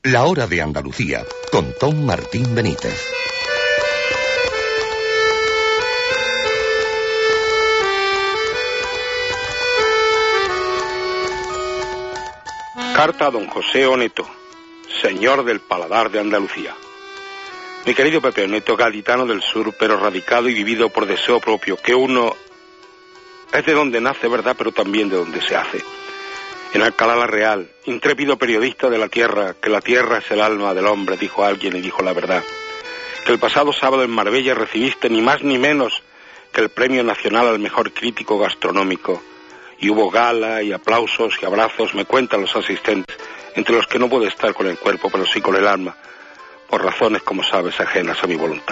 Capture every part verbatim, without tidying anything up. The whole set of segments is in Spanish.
La Hora de Andalucía, con Tom Martín Benítez. Carta a don José Oneto, señor del Paladar de Andalucía. Mi querido Pepe Oneto, gaditano del sur, pero radicado y vivido por deseo propio, que uno es de donde nace, verdad, pero también de donde se hace. En Alcalá la Real, intrépido periodista de la tierra, que la tierra es el alma del hombre, dijo alguien y dijo la verdad. Que el pasado sábado en Marbella recibiste ni más ni menos que el Premio Nacional al Mejor Crítico Gastronómico. Y hubo gala y aplausos y abrazos, me cuentan los asistentes, entre los que no puedo estar con el cuerpo, pero sí con el alma, por razones, como sabes, ajenas a mi voluntad.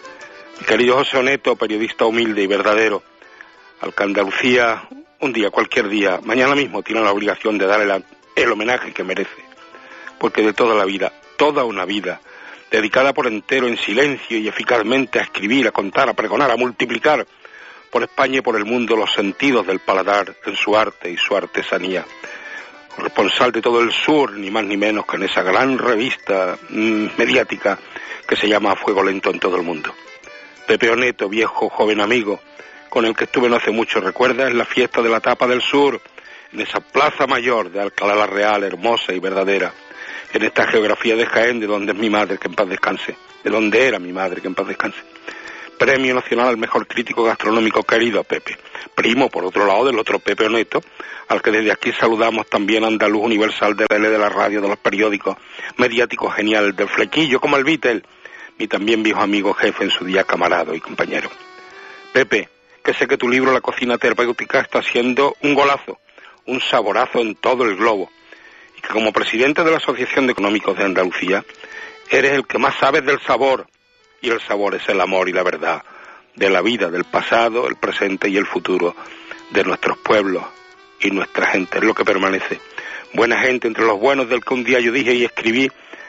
Mi querido José Oneto, periodista humilde y verdadero, al que Andalucía, un día, cualquier día, mañana mismo, tiene la obligación de darle la, el homenaje que merece, porque de toda la vida, toda una vida, dedicada por entero en silencio y eficazmente a escribir, a contar, a pregonar, a multiplicar por España y por el mundo los sentidos del paladar en su arte y su artesanía. Corresponsal de todo el sur, ni más ni menos que en esa gran revista mmm, mediática que se llama Fuego Lento en todo el mundo. Pepe Oneto, viejo, joven amigo, con el que estuve no hace mucho, recuerda, en la fiesta de la tapa del sur, en esa plaza mayor de Alcalá la Real, hermosa y verdadera, en esta geografía de Jaén, de donde es mi madre, que en paz descanse, de donde era mi madre, que en paz descanse. Premio Nacional al Mejor Crítico Gastronómico, querido a Pepe. Primo, por otro lado, del otro Pepe Oneto, al que desde aquí saludamos también, andaluz universal de la tele, de la radio, de los periódicos, mediático genial, del flequillo como el Beatle, y también viejo amigo, jefe en su día, camarado y compañero. Pepe, que sé que tu libro La Cocina Terapéutica está siendo un golazo, un saborazo en todo el globo, y que como presidente de la Asociación de Económicos de Andalucía, eres el que más sabes del sabor, y el sabor es el amor y la verdad de la vida, del pasado, el presente y el futuro de nuestros pueblos y nuestra gente, es lo que permanece. Buena gente entre los buenos, del que un día yo dije y escribí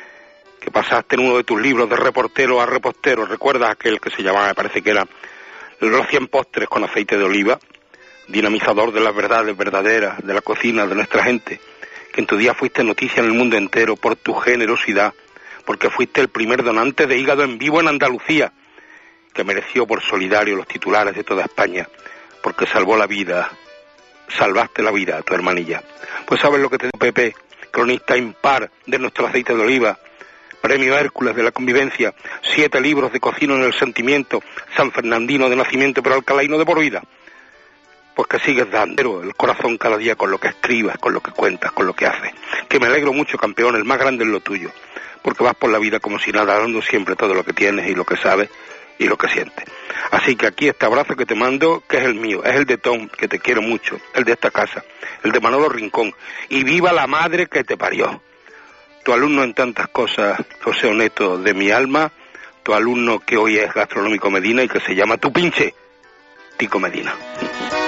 que pasaste en uno de tus libros de reportero a repostero. ¿Recuerdas aquel que se llamaba, me parece que era Los cien postres con aceite de oliva? Dinamizador de las verdades verdaderas de la cocina de nuestra gente, que en tu día fuiste noticia en el mundo entero por tu generosidad, porque fuiste el primer donante de hígado en vivo en Andalucía, que mereció por solidario los titulares de toda España, porque salvó la vida, salvaste la vida a tu hermanilla. Pues sabes lo que te digo, Pepe, cronista impar de nuestro aceite de oliva, premio Hércules de la convivencia, siete libros de cocina en el sentimiento, San Fernandino de nacimiento, pero alcalaíno de por vida. Pues que sigues dando el corazón cada día con lo que escribas, con lo que cuentas, con lo que haces. Que me alegro mucho, campeón, el más grande es lo tuyo, porque vas por la vida como si nada, dando siempre todo lo que tienes y lo que sabes y lo que sientes. Así que aquí este abrazo que te mando, que es el mío, es el de Tom, que te quiero mucho, el de esta casa, el de Manolo Rincón, y viva la madre que te parió. Tu alumno en tantas cosas, José Oneto, de mi alma, tu alumno que hoy es Gastronómico Medina y que se llama tu pinche, Tico Medina.